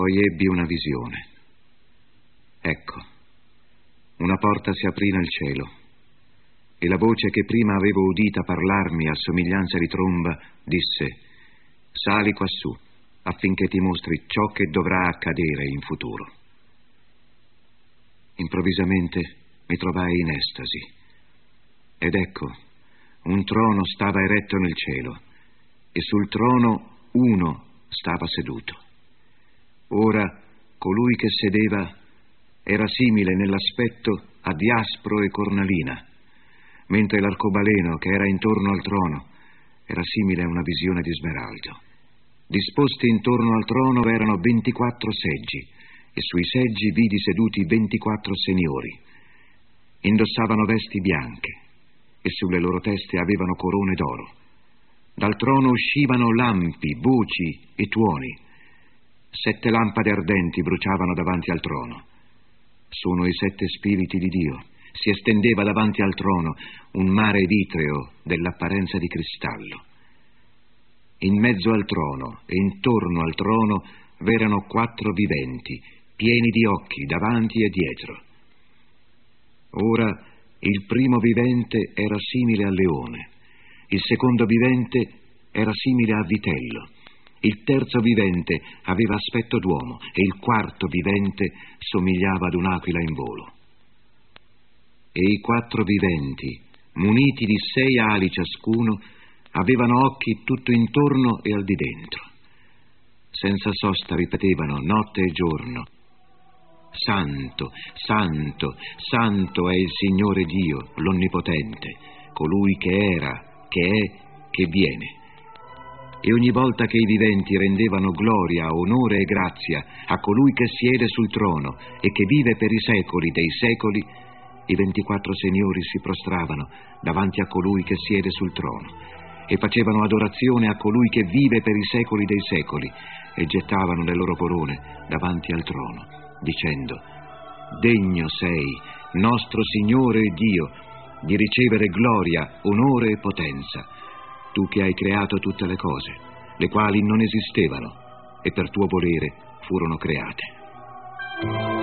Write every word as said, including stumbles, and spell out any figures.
Poi ebbi una visione. Ecco, una porta si aprì nel cielo e la voce che prima avevo udita parlarmi a somiglianza di tromba disse: sali quassù affinché ti mostri ciò che dovrà accadere in futuro. Improvvisamente mi trovai in estasi ed ecco, un trono stava eretto nel cielo e sul trono uno stava seduto. Ora colui che sedeva era simile nell'aspetto a Diaspro e Cornalina, mentre l'arcobaleno che era intorno al trono era simile a una visione di smeraldo. Disposti intorno al trono erano ventiquattro seggi e sui seggi vidi seduti ventiquattro signori. Indossavano vesti bianche e sulle loro teste avevano corone d'oro. Dal trono uscivano lampi, voci e tuoni. Sette lampade ardenti bruciavano davanti al trono. Sono i sette spiriti di Dio. Si estendeva davanti al trono un mare vitreo dell'apparenza di cristallo. In mezzo al trono e intorno al trono v'erano quattro viventi, pieni di occhi davanti e dietro. Ora il primo vivente era simile al leone, il secondo vivente era simile a vitello, il terzo vivente aveva aspetto d'uomo e il quarto vivente somigliava ad un'aquila in volo. E i quattro viventi, muniti di sei ali ciascuno, avevano occhi tutto intorno e al di dentro. Senza sosta ripetevano notte e giorno: Santo, Santo, Santo è il Signore Dio, l'Onnipotente, colui che era, che è, che viene. E ogni volta che i viventi rendevano gloria, onore e grazia a colui che siede sul trono e che vive per i secoli dei secoli, i ventiquattro signori si prostravano davanti a colui che siede sul trono e facevano adorazione a colui che vive per i secoli dei secoli e gettavano le loro corone davanti al trono, dicendo: degno sei, nostro Signore e Dio, di ricevere gloria, onore e potenza, tu che hai creato tutte le cose, le quali non esistevano e per tuo volere furono create.